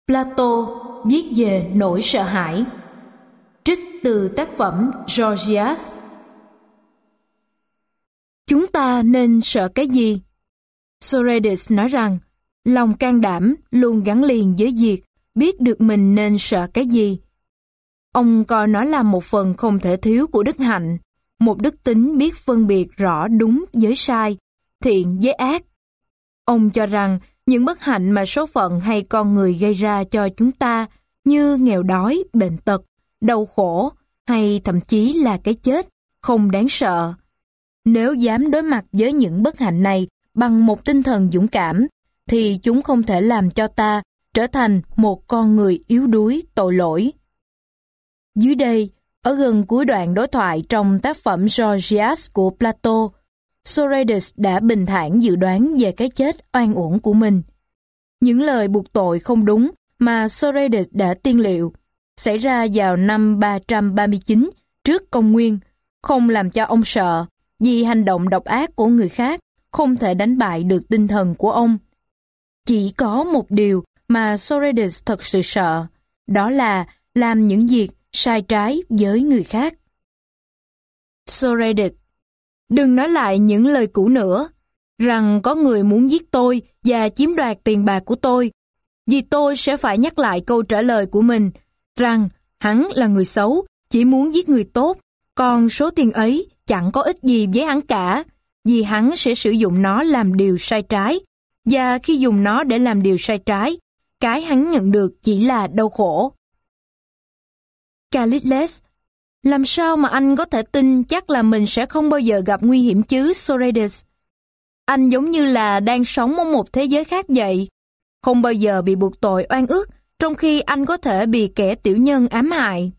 Plato viết về nỗi sợ hãi. Trích từ tác phẩm Gorgias. Chúng ta nên sợ cái gì? Socrates nói rằng, lòng can đảm luôn gắn liền với việc biết được mình nên sợ cái gì. Ông coi nó là một phần không thể thiếu của đức hạnh, một đức tính biết phân biệt rõ đúng với sai, thiện với ác. Ông cho rằng những bất hạnh mà số phận hay con người gây ra cho chúng ta như nghèo đói, bệnh tật, đau khổ hay thậm chí là cái chết không đáng sợ. Nếu dám đối mặt với những bất hạnh này bằng một tinh thần dũng cảm, thì chúng không thể làm cho ta trở thành một con người yếu đuối, tội lỗi. Dưới đây, ở gần cuối đoạn đối thoại trong tác phẩm Gorgias của Plato, Socrates đã bình thản dự đoán về cái chết oan uổng của mình. Những lời buộc tội không đúng mà Socrates đã tiên liệu, xảy ra vào năm 339 trước công nguyên, không làm cho ông sợ, vì hành động độc ác của người khác không thể đánh bại được tinh thần của ông. Chỉ có một điều mà Socrates thật sự sợ, đó là làm những việc sai trái với người khác. Socrates: đừng nói lại những lời cũ nữa, rằng có người muốn giết tôi và chiếm đoạt tiền bạc của tôi, vì tôi sẽ phải nhắc lại câu trả lời của mình, rằng hắn là người xấu, chỉ muốn giết người tốt, còn số tiền ấy chẳng có ích gì với hắn cả, vì hắn sẽ sử dụng nó làm điều sai trái, và khi dùng nó để làm điều sai trái, cái hắn nhận được chỉ là đau khổ. Callicles: làm sao mà anh có thể tin chắc là mình sẽ không bao giờ gặp nguy hiểm chứ, Socrates? Anh giống như là đang sống ở một thế giới khác vậy, không bao giờ bị buộc tội oan ức, trong khi anh có thể bị kẻ tiểu nhân ám hại.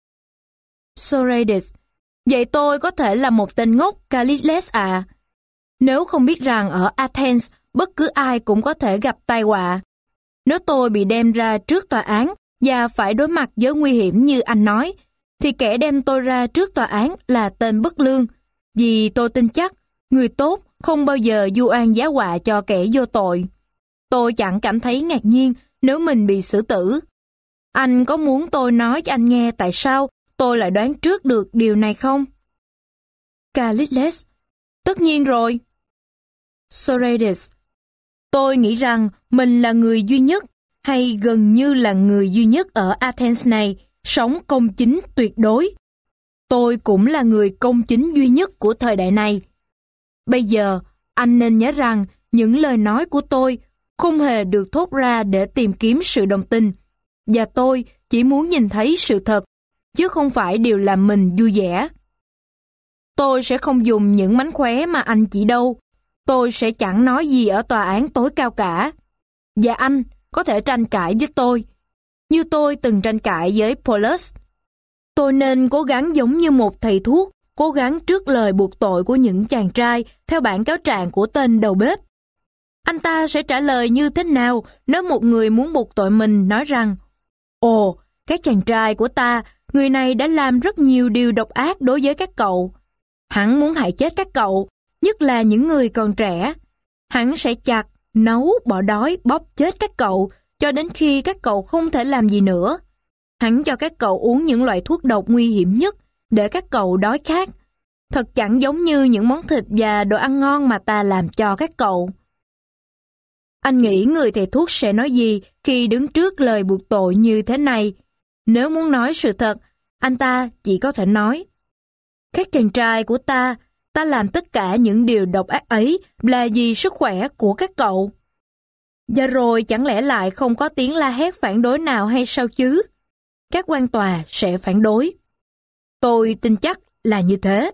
Socrates: vậy tôi có thể là một tên ngốc, Callicles à? Nếu không biết rằng ở Athens bất cứ ai cũng có thể gặp tai họa. Nếu tôi bị đem ra trước tòa án và phải đối mặt với nguy hiểm như anh nói, thì kẻ đem tôi ra trước tòa án là tên bất lương, vì tôi tin chắc người tốt không bao giờ vu oan giá họa cho kẻ vô tội. Tôi chẳng cảm thấy ngạc nhiên nếu mình bị xử tử. Anh có muốn tôi nói cho anh nghe tại sao tôi lại đoán trước được điều này không? Callicles: tất nhiên rồi. Socrates: tôi nghĩ rằng mình là người duy nhất, hay gần như là người duy nhất ở Athens này, sống công chính tuyệt đối. Tôi cũng là người công chính duy nhất của thời đại này. Bây giờ, anh nên nhớ rằng những lời nói của tôi không hề được thốt ra để tìm kiếm sự đồng tình, và tôi chỉ muốn nhìn thấy sự thật, chứ không phải điều làm mình vui vẻ. Tôi sẽ không dùng những mánh khóe mà anh chỉ đâu. Tôi sẽ chẳng nói gì ở tòa án tối cao cả. Và anh có thể tranh cãi với tôi, như tôi từng tranh cãi với Polus. Tôi nên cố gắng giống như một thầy thuốc, cố gắng trước lời buộc tội của những chàng trai theo bản cáo trạng của tên đầu bếp. Anh ta sẽ trả lời như thế nào nếu một người muốn buộc tội mình nói rằng: ồ, các chàng trai của ta, người này đã làm rất nhiều điều độc ác đối với các cậu. Hắn muốn hại chết các cậu, nhất là những người còn trẻ. Hắn sẽ chặt, nấu, bỏ đói, bóp chết các cậu, cho đến khi các cậu không thể làm gì nữa. Hắn cho các cậu uống những loại thuốc độc nguy hiểm nhất để các cậu đói khát. Thật chẳng giống như những món thịt và đồ ăn ngon mà ta làm cho các cậu. Anh nghĩ người thầy thuốc sẽ nói gì khi đứng trước lời buộc tội như thế này? Nếu muốn nói sự thật, anh ta chỉ có thể nói: các chàng trai của ta, ta làm tất cả những điều độc ác ấy là vì sức khỏe của các cậu. Và rồi chẳng lẽ lại không có tiếng la hét phản đối nào hay sao chứ? Các quan tòa sẽ phản đối. Tôi tin chắc là như thế.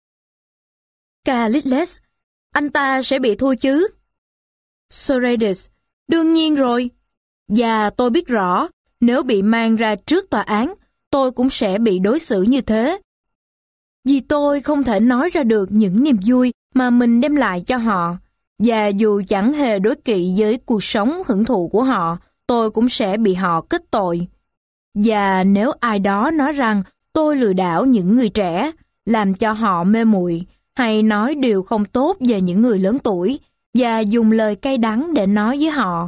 Callicles: anh ta sẽ bị thua chứ? Socrates: đương nhiên rồi. Và tôi biết rõ, nếu bị mang ra trước tòa án, tôi cũng sẽ bị đối xử như thế. Vì tôi không thể nói ra được những niềm vui mà mình đem lại cho họ, và dù chẳng hề đối kỵ với cuộc sống hưởng thụ của họ, tôi cũng sẽ bị họ kết tội. Và nếu ai đó nói rằng tôi lừa đảo những người trẻ, làm cho họ mê muội, hay nói điều không tốt về những người lớn tuổi, và dùng lời cay đắng để nói với họ,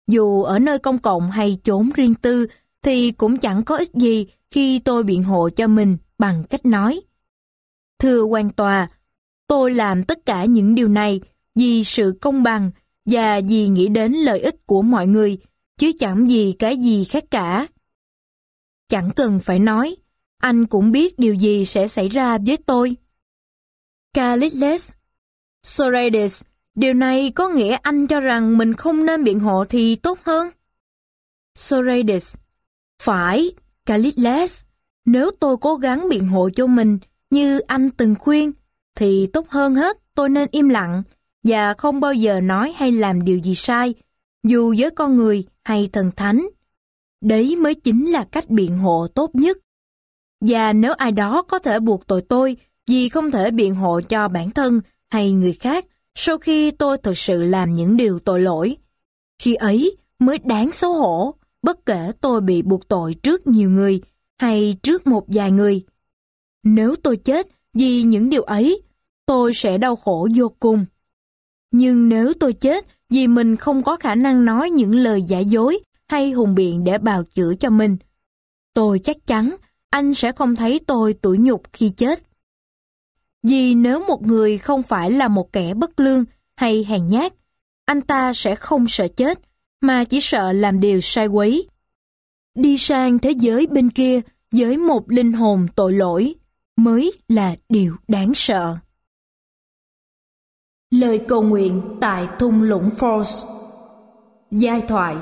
Dù ở nơi công cộng hay chốn riêng tư, thì cũng chẳng có ích gì khi tôi biện hộ cho mình bằng cách nói: Thưa quan tòa, tôi làm tất cả những điều này vì sự công bằng và vì nghĩ đến lợi ích của mọi người, chứ chẳng vì cái gì khác cả. Chẳng cần phải nói, anh cũng biết điều gì sẽ xảy ra với tôi. Callicles: Socrates, điều này có nghĩa anh cho rằng mình không nên biện hộ thì tốt hơn? Socrates: Phải, Callicles, nếu tôi cố gắng biện hộ cho mình như anh từng khuyên, thì tốt hơn hết tôi nên im lặng và không bao giờ nói hay làm điều gì sai, dù với con người hay thần thánh. Đấy mới chính là cách biện hộ tốt nhất. Và nếu ai đó có thể buộc tội tôi vì không thể biện hộ cho bản thân hay người khác sau khi tôi thực sự làm những điều tội lỗi, khi ấy mới đáng xấu hổ, bất kể tôi bị buộc tội trước nhiều người hay trước một vài người. Nếu tôi chết vì những điều ấy, tôi sẽ đau khổ vô cùng. Nhưng nếu tôi chết vì mình không có khả năng nói những lời giả dối hay hùng biện để bào chữa cho mình, tôi chắc chắn anh sẽ không thấy tôi tủi nhục khi chết. Vì nếu một người không phải là một kẻ bất lương hay hèn nhát, anh ta sẽ không sợ chết, mà chỉ sợ làm điều sai quấy. Đi sang thế giới bên kia với một linh hồn tội lỗi mới là điều đáng sợ. Lời cầu nguyện tại thung lũng Force. Giai thoại.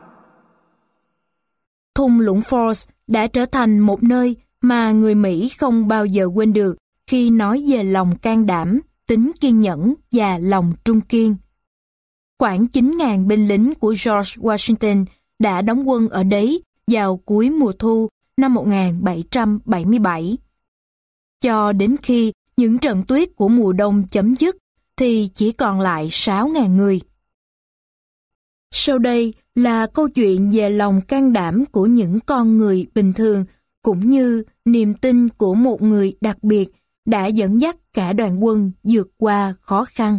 Thung lũng Force đã trở thành một nơi mà người Mỹ không bao giờ quên được khi nói về lòng can đảm, tính kiên nhẫn và lòng trung kiên. Khoảng 9.000 binh lính của George Washington đã đóng quân ở đấy vào cuối mùa thu năm 1777. Cho đến khi những trận tuyết của mùa đông chấm dứt, thì chỉ còn lại 6.000 người. Sau đây là câu chuyện về lòng can đảm của những con người bình thường, cũng như niềm tin của một người đặc biệt đã dẫn dắt cả đoàn quân vượt qua khó khăn.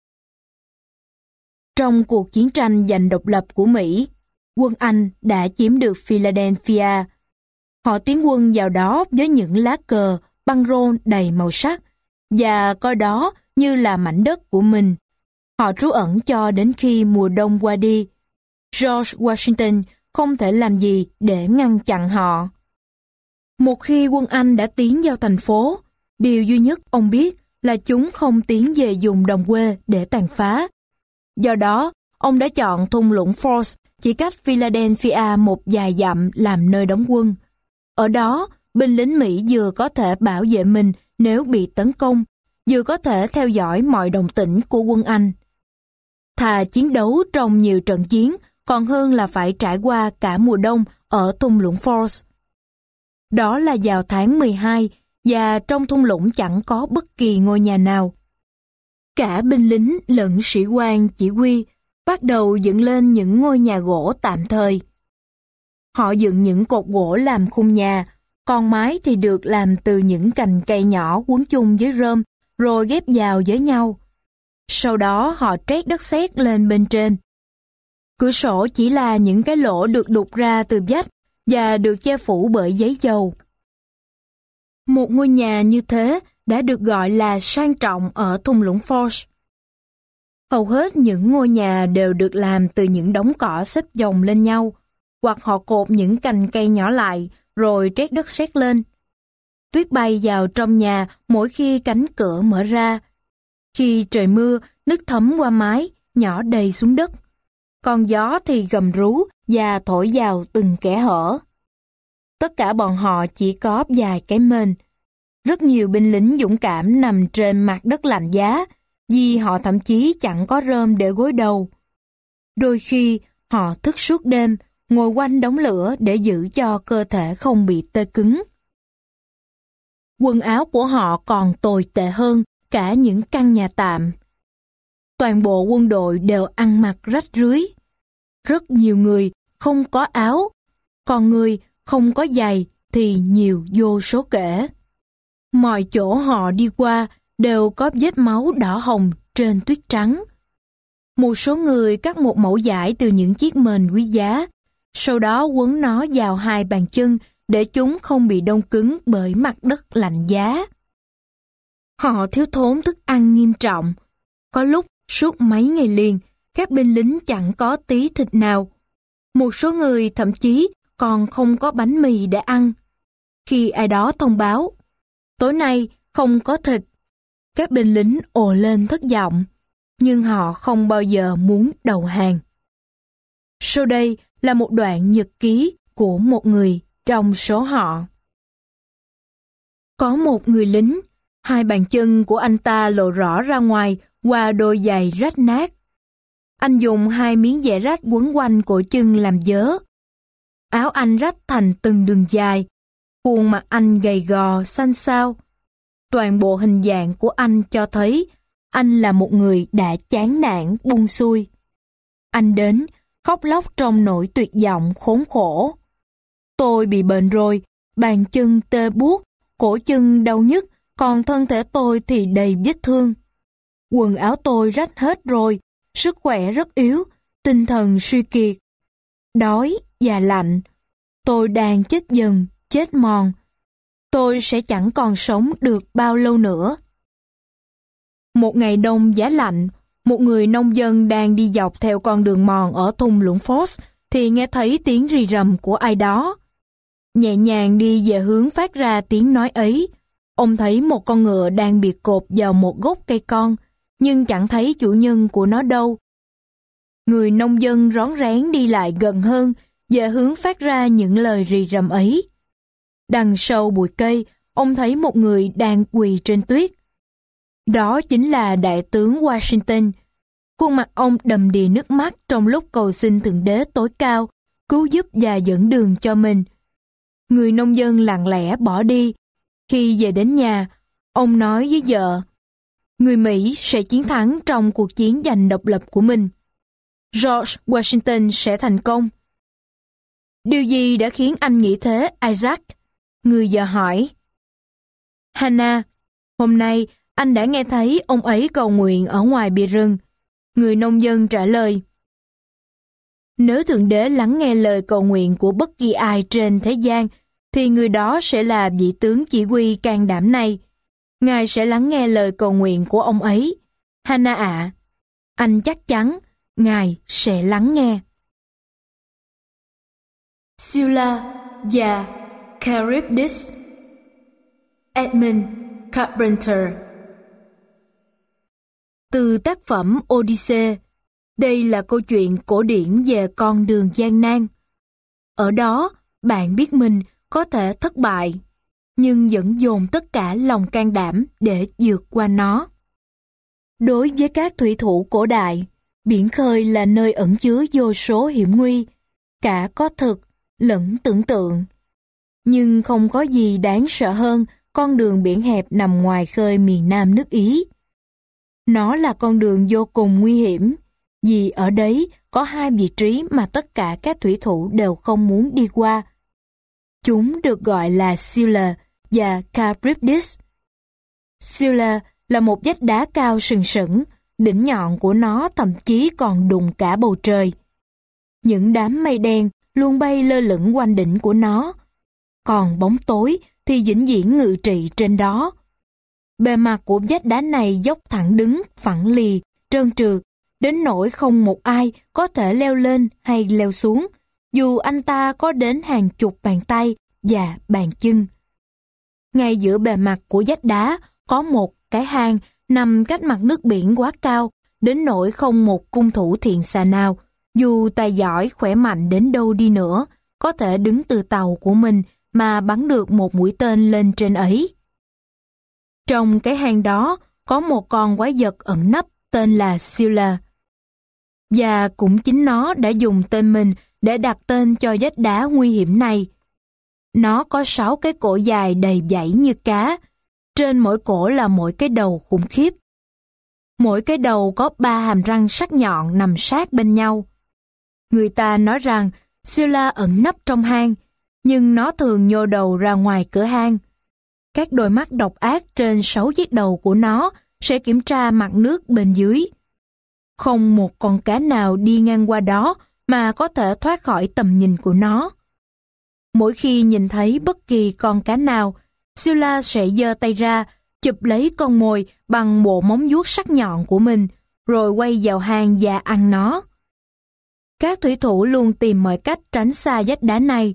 Trong cuộc chiến tranh giành độc lập của Mỹ, quân Anh đã chiếm được Philadelphia. Họ tiến quân vào đó với những lá cờ, băng rôn đầy màu sắc, và coi đó như là mảnh đất của mình. Họ trú ẩn cho đến khi mùa đông qua đi. George Washington không thể làm gì để ngăn chặn họ. Một khi quân Anh đã tiến vào thành phố, điều duy nhất ông biết là chúng không tiến về vùng đồng quê để tàn phá. Do đó, ông đã chọn thung lũng Force chỉ cách Philadelphia một vài dặm làm nơi đóng quân. Ở đó, binh lính Mỹ vừa có thể bảo vệ mình nếu bị tấn công, vừa có thể theo dõi mọi động tĩnh của quân Anh. Thà chiến đấu trong nhiều trận chiến còn hơn là phải trải qua cả mùa đông ở thung lũng Force. Đó là vào tháng 12, và trong thung lũng chẳng có bất kỳ ngôi nhà nào. Cả binh lính lẫn sĩ quan chỉ huy bắt đầu dựng lên những ngôi nhà gỗ tạm thời. Họ dựng những cột gỗ làm khung nhà, còn mái thì được làm từ những cành cây nhỏ quấn chung với rơm rồi ghép vào với nhau. Sau đó họ trét đất sét lên bên trên. Cửa sổ chỉ là những cái lỗ được đục ra từ vách và được che phủ bởi giấy dầu. Một ngôi nhà như thế đã được gọi là sang trọng ở thung lũng Force. Hầu hết những ngôi nhà đều được làm từ những đống cỏ xếp chồng lên nhau, hoặc họ cột những cành cây nhỏ lại rồi trét đất sét lên. Tuyết bay vào trong nhà mỗi khi cánh cửa mở ra. Khi trời mưa, nước thấm qua mái, nhỏ đầy xuống đất. Còn gió thì gầm rú và thổi vào từng kẽ hở. Tất cả bọn họ chỉ có vài cái mền. Rất nhiều binh lính dũng cảm nằm trên mặt đất lạnh giá, vì họ thậm chí chẳng có rơm để gối đầu. Đôi khi, họ thức suốt đêm, ngồi quanh đống lửa để giữ cho cơ thể không bị tê cứng. Quần áo của họ còn tồi tệ hơn cả những căn nhà tạm. Toàn bộ quân đội đều ăn mặc rách rưới. Rất nhiều người không có áo, còn người không có giày thì nhiều vô số kể. Mọi chỗ họ đi qua đều có vết máu đỏ hồng trên tuyết trắng. Một số người cắt một mẩu vải từ những chiếc mền quý giá, sau đó quấn nó vào hai bàn chân để chúng không bị đông cứng bởi mặt đất lạnh giá. Họ thiếu thốn thức ăn nghiêm trọng. Có lúc suốt mấy ngày liền, các binh lính chẳng có tí thịt nào. Một số người thậm chí còn không có bánh mì để ăn. Khi ai đó thông báo, tối nay không có thịt, các binh lính ồ lên thất vọng, nhưng họ không bao giờ muốn đầu hàng. Sau đây là một đoạn nhật ký của một người trong số họ. Có một người lính, hai bàn chân của anh ta lộ rõ ra ngoài qua đôi giày rách nát. Anh dùng hai miếng vải rách quấn quanh cổ chân làm vớ. Áo anh rách thành từng đường dài, khuôn mặt anh gầy gò, xanh xao. Toàn bộ hình dạng của anh cho thấy anh là một người đã chán nản buông xuôi. Anh đến, khóc lóc trong nỗi tuyệt vọng khốn khổ. Tôi bị bệnh rồi, bàn chân tê buốt, cổ chân đau nhức, còn thân thể tôi thì đầy vết thương. Quần áo tôi rách hết rồi, sức khỏe rất yếu, tinh thần suy kiệt. Đói và lạnh, tôi đang chết dần, chết mòn. Tôi sẽ chẳng còn sống được bao lâu nữa. Một ngày đông giá lạnh, một người nông dân đang đi dọc theo con đường mòn ở thung lũng Foss thì nghe thấy tiếng rì rầm của ai đó. Nhẹ nhàng đi về hướng phát ra tiếng nói ấy, ông thấy một con ngựa đang bị cột vào một gốc cây con, nhưng chẳng thấy chủ nhân của nó đâu. Người nông dân rón rén đi lại gần hơn, về hướng phát ra những lời rì rầm ấy. Đằng sau bụi cây, ông thấy một người đang quỳ trên tuyết. Đó chính là đại tướng Washington. Khuôn mặt ông đầm đìa nước mắt trong lúc cầu xin Thượng Đế tối cao, cứu giúp và dẫn đường cho mình. Người nông dân lặng lẽ bỏ đi. Khi về đến nhà, ông nói với vợ, người Mỹ sẽ chiến thắng trong cuộc chiến giành độc lập của mình. George Washington sẽ thành công. Điều gì đã khiến anh nghĩ thế, Isaac? Người vợ hỏi. Hannah, hôm nay anh đã nghe thấy ông ấy cầu nguyện ở ngoài bìa rừng. Người nông dân trả lời. Nếu Thượng Đế lắng nghe lời cầu nguyện của bất kỳ ai trên thế gian, thì người đó sẽ là vị tướng chỉ huy can đảm này. Ngài sẽ lắng nghe lời cầu nguyện của ông ấy. Hannah ạ, anh chắc chắn Ngài sẽ lắng nghe. Scylla và Charybdis. Edmund Carpenter. Từ tác phẩm Odyssey, đây là câu chuyện cổ điển về con đường gian nan. Ở đó, bạn biết mình có thể thất bại, nhưng vẫn dồn tất cả lòng can đảm để vượt qua nó. Đối với các thủy thủ cổ đại, biển khơi là nơi ẩn chứa vô số hiểm nguy, cả có thực lẫn tưởng tượng. Nhưng không có gì đáng sợ hơn con đường biển hẹp nằm ngoài khơi miền Nam nước Ý. Nó là con đường vô cùng nguy hiểm, vì ở đấy có hai vị trí mà tất cả các thủy thủ đều không muốn đi qua. Chúng được gọi là Scylla và Charybdis. Scylla là một vách đá cao sừng sững, đỉnh nhọn của nó thậm chí còn đụng cả bầu trời. Những đám mây đen luôn bay lơ lửng quanh đỉnh của nó, còn bóng tối thì vĩnh viễn ngự trị trên đó. Bề mặt của vách đá này dốc thẳng đứng, phẳng lì, trơn trượt, đến nỗi không một ai có thể leo lên hay leo xuống, dù anh ta có đến hàng chục bàn tay và bàn chân. Ngay giữa bề mặt của vách đá có một cái hang nằm cách mặt nước biển quá cao, đến nỗi không một cung thủ thiện xạ nào, dù tài giỏi khỏe mạnh đến đâu đi nữa, có thể đứng từ tàu của mình mà bắn được một mũi tên lên trên ấy. Trong cái hang đó có một con quái vật ẩn nấp tên là Scylla. Và cũng chính nó đã dùng tên mình để đặt tên cho vách đá nguy hiểm này. Nó có 6 cái cổ dài đầy vảy như cá, trên mỗi cổ là mỗi cái đầu khủng khiếp. Mỗi cái đầu có 3 hàm răng sắc nhọn nằm sát bên nhau. Người ta nói rằng Scylla ẩn nấp trong hang, nhưng nó thường nhô đầu ra ngoài cửa hang. Các đôi mắt độc ác trên 6 chiếc đầu của nó sẽ kiểm tra mặt nước bên dưới. Không một con cá nào đi ngang qua đó mà có thể thoát khỏi tầm nhìn của nó. Mỗi khi nhìn thấy bất kỳ con cá nào, Scylla sẽ giơ tay ra, chụp lấy con mồi bằng bộ móng vuốt sắc nhọn của mình, rồi quay vào hang và ăn nó. Các thủy thủ luôn tìm mọi cách tránh xa vách đá này,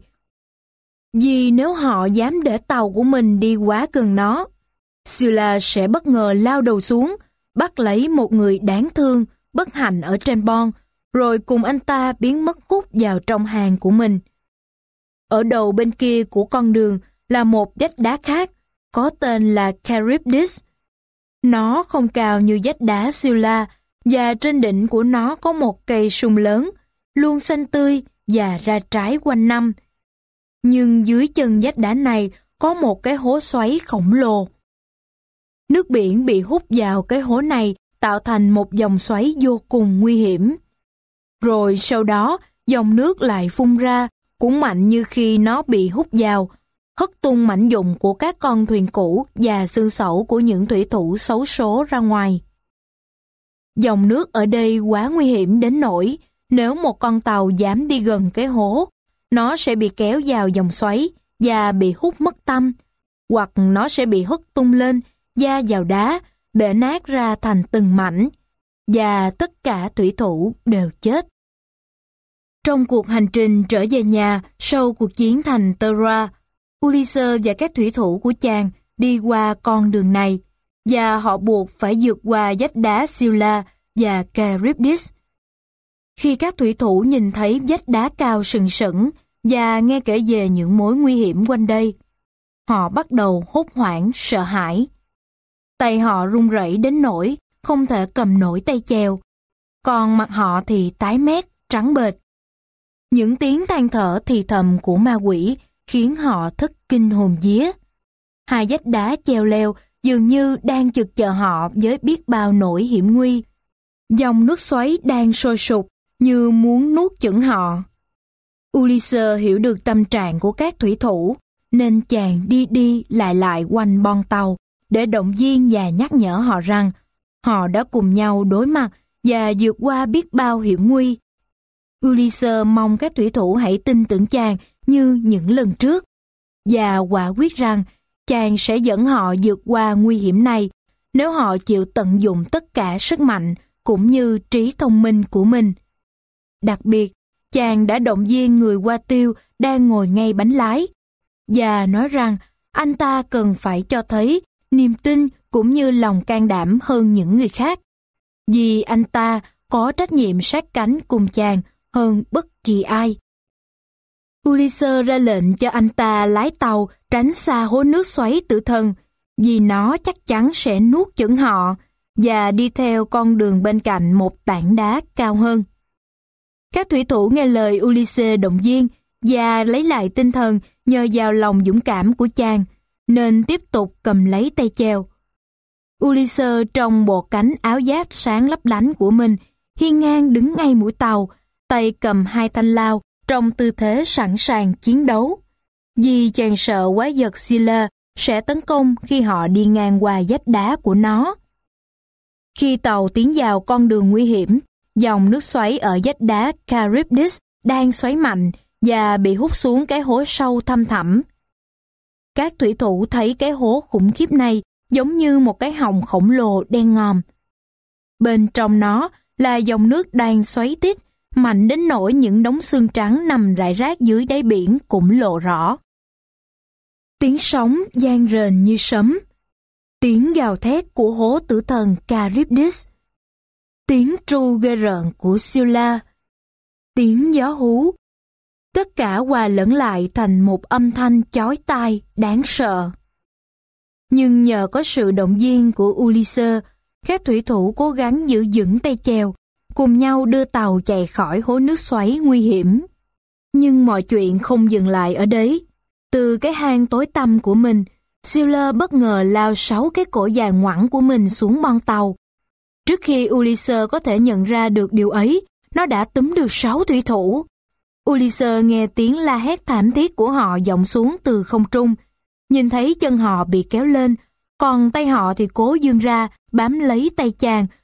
vì nếu họ dám để tàu của mình đi quá gần nó, Scylla sẽ bất ngờ lao đầu xuống, bắt lấy một người đáng thương, bất hạnh ở trên bon, rồi cùng anh ta biến mất hút vào trong hang của mình. Ở đầu bên kia của con đường là một vách đá khác, có tên là Charybdis. Nó không cao như vách đá Scylla, và trên đỉnh của nó có một cây sung lớn, luôn xanh tươi và ra trái quanh năm. Nhưng dưới chân vách đá này có một cái hố xoáy khổng lồ. Nước biển bị hút vào cái hố này tạo thành một dòng xoáy vô cùng nguy hiểm. Rồi sau đó, dòng nước lại phun ra, cũng mạnh như khi nó bị hút vào, hất tung mảnh vụn của các con thuyền cũ và xương sẩu của những thủy thủ xấu số ra ngoài. Dòng nước ở đây quá nguy hiểm đến nỗi, nếu một con tàu dám đi gần cái hố, nó sẽ bị kéo vào dòng xoáy và bị hút mất tăm, hoặc nó sẽ bị hất tung lên, va vào đá, bể nát ra thành từng mảnh, và tất cả thủy thủ đều chết. Trong cuộc hành trình trở về nhà sau cuộc chiến thành Troa, Ulysses và các thủy thủ của chàng đi qua con đường này, và họ buộc phải vượt qua vách đá Scylla và Charybdis. Khi các thủy thủ nhìn thấy vách đá cao sừng sững và nghe kể về những mối nguy hiểm quanh đây, họ bắt đầu hốt hoảng, sợ hãi. Tay họ run rẩy đến nỗi không thể cầm nổi tay chèo, còn mặt họ thì tái mét, trắng bệch. Những tiếng than thở thì thầm của ma quỷ khiến họ thất kinh hồn vía. Hai vách đá chèo leo dường như đang chực chờ họ với biết bao nỗi hiểm nguy. Dòng nước xoáy đang sôi sục như muốn nuốt chửng họ. Ulysses hiểu được tâm trạng của các thủy thủ, nên chàng đi đi lại lại quanh bon tàu để động viên và nhắc nhở họ rằng họ đã cùng nhau đối mặt và vượt qua biết bao hiểm nguy. Ulysses mong các thủy thủ hãy tin tưởng chàng như những lần trước, và quả quyết rằng chàng sẽ dẫn họ vượt qua nguy hiểm này nếu họ chịu tận dụng tất cả sức mạnh cũng như trí thông minh của mình. Đặc biệt, chàng đã động viên người Hoa Tiêu đang ngồi ngay bánh lái, và nói rằng anh ta cần phải cho thấy niềm tin cũng như lòng can đảm hơn những người khác, vì anh ta có trách nhiệm sát cánh cùng chàng hơn bất kỳ ai. Ulysses ra lệnh cho anh ta lái tàu tránh xa hố nước xoáy tử thần, vì nó chắc chắn sẽ nuốt chửng họ, và đi theo con đường bên cạnh một tảng đá cao hơn. Các thủy thủ nghe lời Ulysses động viên và lấy lại tinh thần nhờ vào lòng dũng cảm của chàng, nên tiếp tục cầm lấy tay chèo. Ulysses trong bộ cánh áo giáp sáng lấp lánh của mình, hiên ngang đứng ngay mũi tàu, tay cầm hai thanh lao trong tư thế sẵn sàng chiến đấu, vì chàng sợ quái vật Scylla sẽ tấn công khi họ đi ngang qua vách đá của nó. Khi tàu tiến vào con đường nguy hiểm, dòng nước xoáy ở vách đá Charybdis đang xoáy mạnh và bị hút xuống cái hố sâu thăm thẳm. Các thủy thủ thấy cái hố khủng khiếp này giống như một cái họng khổng lồ đen ngòm. Bên trong nó là dòng nước đang xoáy tít, mạnh đến nỗi những đống xương trắng nằm rải rác dưới đáy biển cũng lộ rõ. Tiếng sóng vang rền như sấm, tiếng gào thét của hố tử thần Charybdis, tiếng tru ghê rợn của Scylla, tiếng gió hú, tất cả hòa lẫn lại thành một âm thanh chói tai, đáng sợ. Nhưng nhờ có sự động viên của Ulysses, các thủy thủ cố gắng giữ vững tay chèo, cùng nhau đưa tàu chạy khỏi hố nước xoáy nguy hiểm. Nhưng mọi chuyện không dừng lại ở đấy. Từ cái hang tối tăm của mình, Scylla bất ngờ lao 6 cái cổ dài ngoẵng của mình xuống bon tàu. Trước khi Ulysses có thể nhận ra được điều ấy, nó đã túm được 6 thủy thủ. Ulysses nghe tiếng la hét thảm thiết của họ vọng xuống từ không trung, nhìn thấy chân họ bị kéo lên, còn tay họ thì cố vươn ra bám lấy tay chàng,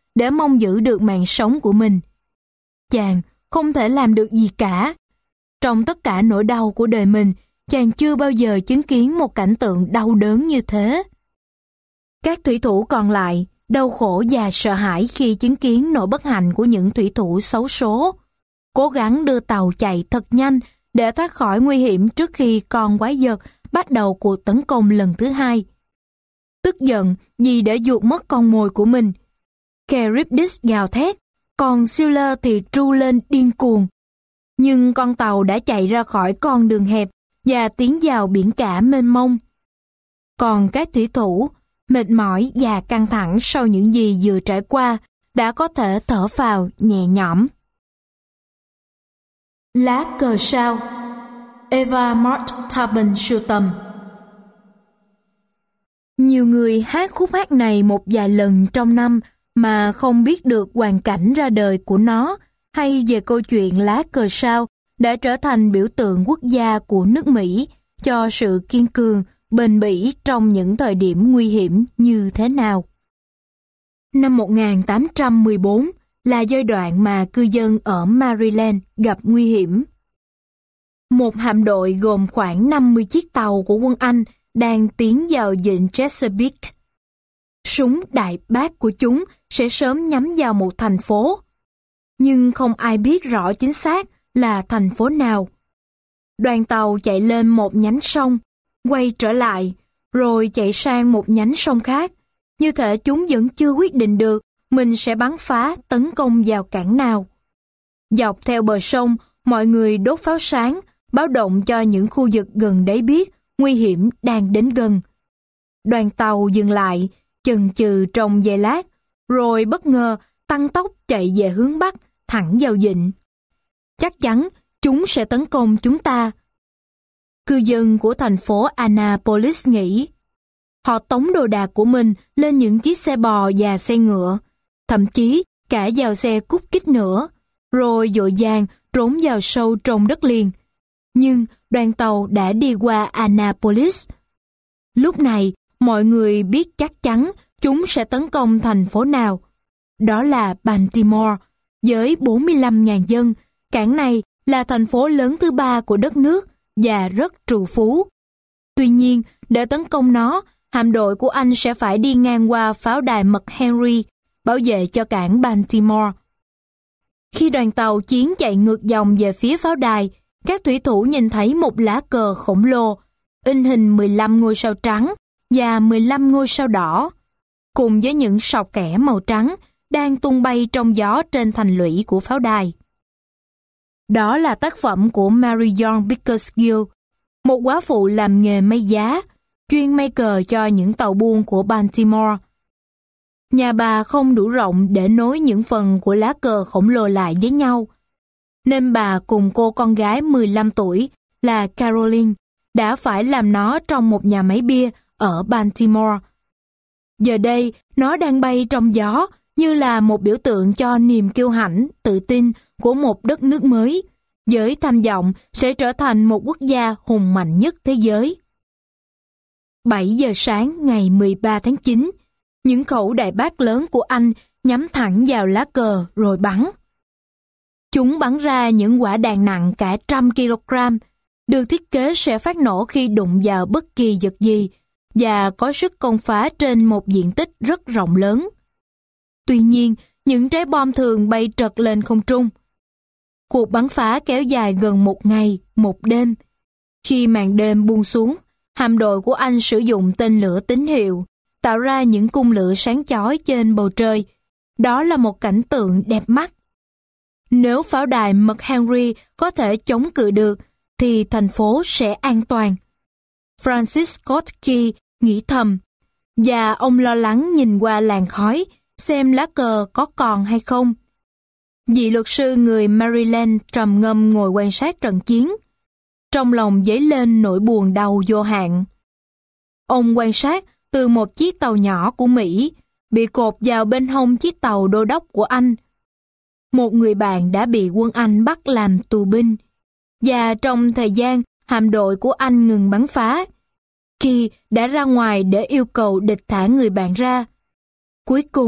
để mong giữ được mạng sống của mình. Chàng không thể làm được gì cả. Trong tất cả nỗi đau của đời mình, chàng chưa bao giờ chứng kiến một cảnh tượng đau đớn như thế. Các thủy thủ còn lại đau khổ và sợ hãi khi chứng kiến nỗi bất hạnh của những thủy thủ xấu số, cố gắng đưa tàu chạy thật nhanh để thoát khỏi nguy hiểm trước khi con quái vật bắt đầu cuộc tấn công lần thứ hai. Tức giận vì đã chuột mất con mồi của mình, Charybdis gào thét, còn Scylla thì tru lên điên cuồng. Nhưng con tàu đã chạy ra khỏi con đường hẹp và tiến vào biển cả mênh mông. Còn các thủy thủ, mệt mỏi và căng thẳng sau những gì vừa trải qua, đã có thể thở phào nhẹ nhõm. Lá cờ sao Eva Mort Taben sưu tầm. Nhiều người hát khúc hát này một vài lần trong năm mà không biết được hoàn cảnh ra đời của nó hay về câu chuyện lá cờ sao đã trở thành biểu tượng quốc gia của nước Mỹ cho sự kiên cường, bền bỉ trong những thời điểm nguy hiểm như thế nào. Năm 1814 là giai đoạn mà cư dân ở Maryland gặp nguy hiểm. Một hạm đội gồm khoảng 50 chiếc tàu của quân Anh đang tiến vào vịnh Chesapeake. Súng đại bác của chúng sẽ sớm nhắm vào một thành phố, nhưng không ai biết rõ chính xác là thành phố nào. Đoàn tàu chạy lên một nhánh sông, quay trở lại, rồi chạy sang một nhánh sông khác. Như thể chúng vẫn chưa quyết định được mình sẽ bắn phá tấn công vào cảng nào. Dọc theo bờ sông, mọi người đốt pháo sáng, báo động cho những khu vực gần đấy biết nguy hiểm đang đến gần. Đoàn tàu dừng lại, chần chừ trong giây lát, rồi bất ngờ tăng tốc chạy về hướng Bắc, thẳng vào vịnh. Chắc chắn chúng sẽ tấn công chúng ta. Cư dân của thành phố Annapolis nghĩ. Họ tống đồ đạc của mình lên những chiếc xe bò và xe ngựa, thậm chí cả vào xe cút kít nữa, rồi vội vàng trốn vào sâu trong đất liền. Nhưng đoàn tàu đã đi qua Annapolis. Lúc này, mọi người biết chắc chắn chúng sẽ tấn công thành phố nào. Đó là Baltimore, với 45.000 dân. Cảng này là thành phố lớn thứ 3 của đất nước và rất trù phú. Tuy nhiên, để tấn công nó, hạm đội của Anh sẽ phải đi ngang qua pháo đài McHenry, bảo vệ cho cảng Baltimore. Khi đoàn tàu chiến chạy ngược dòng về phía pháo đài, các thủy thủ nhìn thấy một lá cờ khổng lồ, in hình 15 ngôi sao trắng và 15 ngôi sao đỏ, cùng với những sọc kẻ màu trắng đang tung bay trong gió trên thành lũy của pháo đài. Đó là tác phẩm của Mary John Pickersgill, một góa phụ làm nghề may giá, chuyên may cờ cho những tàu buôn của Baltimore. Nhà bà không đủ rộng để nối những phần của lá cờ khổng lồ lại với nhau, nên bà cùng cô con gái 15 tuổi là Caroline đã phải làm nó trong một nhà máy bia ở Baltimore. Giờ đây, nó đang bay trong gió như là một biểu tượng cho niềm kiêu hãnh, tự tin của một đất nước mới, với tham vọng sẽ trở thành một quốc gia hùng mạnh nhất thế giới. 7 giờ sáng ngày 13 tháng 9, những khẩu đại bác lớn của Anh nhắm thẳng vào lá cờ rồi bắn. Chúng bắn ra những quả đạn nặng cả 100 kg, được thiết kế sẽ phát nổ khi đụng vào bất kỳ vật gì và có sức công phá trên một diện tích rất rộng lớn. Tuy nhiên, những trái bom thường bay trật lên không trung. Cuộc bắn phá kéo dài gần một ngày, một đêm. Khi màn đêm buông xuống, hạm đội của Anh sử dụng tên lửa tín hiệu, tạo ra những cung lửa sáng chói trên bầu trời. Đó là một cảnh tượng đẹp mắt. Nếu pháo đài McHenry có thể chống cự được, thì thành phố sẽ an toàn. Francis Scott Key nghĩ thầm, và ông lo lắng nhìn qua làn khói, xem lá cờ có còn hay không. Vị luật sư người Maryland trầm ngâm ngồi quan sát trận chiến. Trong lòng dấy lên nỗi buồn đau vô hạn. Ông quan sát từ một chiếc tàu nhỏ của Mỹ, bị cột vào bên hông chiếc tàu đô đốc của Anh. Một người bạn đã bị quân Anh bắt làm tù binh, và trong thời gian hạm đội của Anh ngừng bắn phá, Key đã ra ngoài để yêu cầu địch thả người bạn ra. Cuối cùng,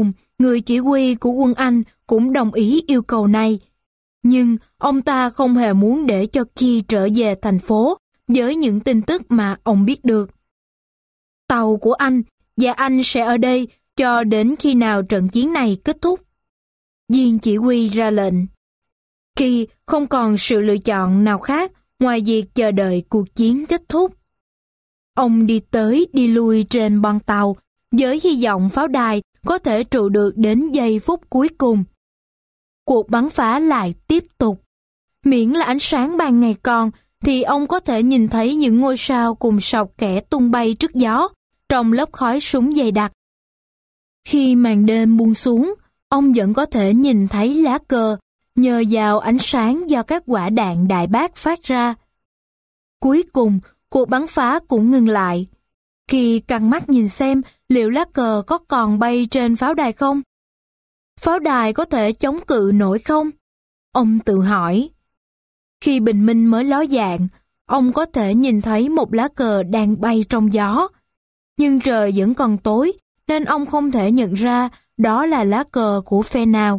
người chỉ huy của quân Anh cũng đồng ý yêu cầu này. Nhưng ông ta không hề muốn để cho Key trở về thành phố với những tin tức mà ông biết được. Tàu của anh và anh sẽ ở đây cho đến khi nào trận chiến này kết thúc. Viên chỉ huy ra lệnh. Key không còn sự lựa chọn nào khác ngoài việc chờ đợi cuộc chiến kết thúc. Ông đi tới đi lui trên bon tàu với hy vọng pháo đài có thể trụ được đến giây phút cuối cùng. Cuộc bắn phá lại tiếp tục. Miễn là ánh sáng ban ngày còn thì ông có thể nhìn thấy những ngôi sao cùng sọc kẽ tung bay trước gió trong lớp khói súng dày đặc. Khi màn đêm buông xuống, ông vẫn có thể nhìn thấy lá cờ nhờ vào ánh sáng do các quả đạn đại bác phát ra. Cuối cùng, cuộc bắn phá cũng ngừng lại. Khi căng mắt nhìn xem liệu lá cờ có còn bay trên pháo đài không? Pháo đài có thể chống cự nổi không? Ông tự hỏi. Khi bình minh mới ló dạng, ông có thể nhìn thấy một lá cờ đang bay trong gió. Nhưng trời vẫn còn tối, nên ông không thể nhận ra đó là lá cờ của phe nào.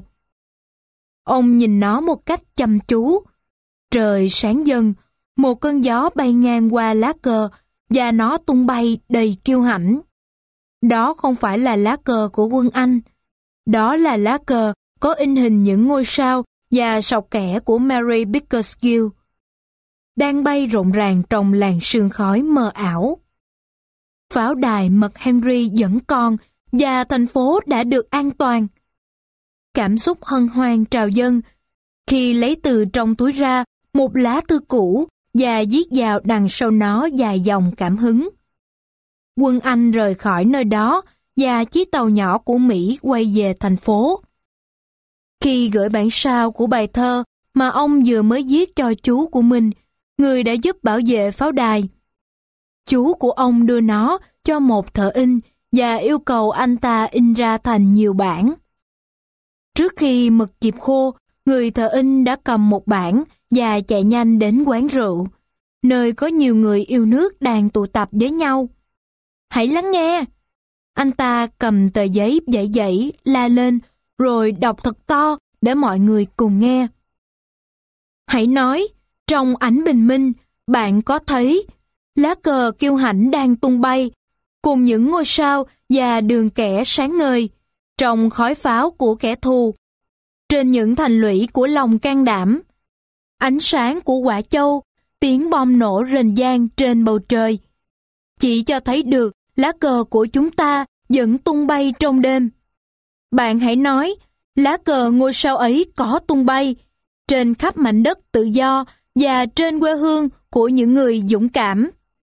Ông nhìn nó một cách chăm chú. Trời sáng dần, một cơn gió bay ngang qua lá cờ và nó tung bay đầy kiêu hãnh. Đó không phải là lá cờ của quân Anh. Đó là lá cờ có in hình những ngôi sao và sọc kẽ của Mary Pickersgill, đang bay rộn ràng trong làn sương khói mờ ảo. Pháo đài McHenry vẫn còn và thành phố đã được an toàn. Cảm xúc hân hoan trào dâng khi lấy từ trong túi ra một lá thư cũ và viết vào đằng sau nó vài dòng cảm hứng. Quân Anh rời khỏi nơi đó và chiếc tàu nhỏ của Mỹ quay về thành phố. Khi gửi bản sao của bài thơ mà ông vừa mới viết cho chú của mình, người đã giúp bảo vệ pháo đài. Chú của ông đưa nó cho một thợ in và yêu cầu anh ta in ra thành nhiều bản. Trước khi mực kịp khô, người thợ in đã cầm một bản và chạy nhanh đến quán rượu, nơi có nhiều người yêu nước đang tụ tập với nhau. Hãy lắng nghe! Anh ta cầm tờ giấy dãy dãy, la lên, rồi đọc thật to để mọi người cùng nghe. Hãy nói, trong ánh bình minh, bạn có thấy lá cờ kiêu hãnh đang tung bay, cùng những ngôi sao và đường kẻ sáng ngời, trong khói pháo của kẻ thù, trên những thành lũy của lòng can đảm. Ánh sáng của quả châu, tiếng bom nổ rền vang trên bầu trời, chỉ cho thấy được lá cờ của chúng ta vẫn tung bay trong đêm. Bạn hãy nói, lá cờ ngôi sao ấy có tung bay trên khắp mảnh đất tự do và trên quê hương của những người dũng cảm.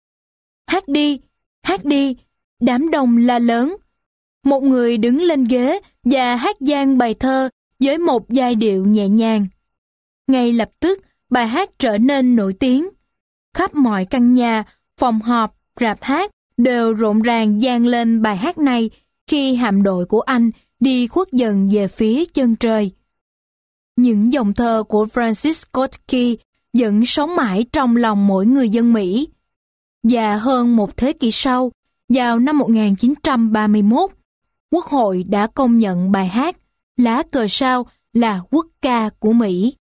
Hát đi, đám đông la lớn. Một người đứng lên ghế và hát vang bài thơ với một giai điệu nhẹ nhàng. Ngay lập tức, bài hát trở nên nổi tiếng. Khắp mọi căn nhà, phòng họp, rạp hát đều rộn ràng vang lên bài hát này khi hạm đội của Anh đi khuất dần về phía chân trời. Những dòng thơ của Francis Scott Key vẫn sống mãi trong lòng mỗi người dân Mỹ. Và hơn một thế kỷ sau, vào năm 1931, Quốc hội đã công nhận bài hát Lá cờ sao là quốc ca của Mỹ.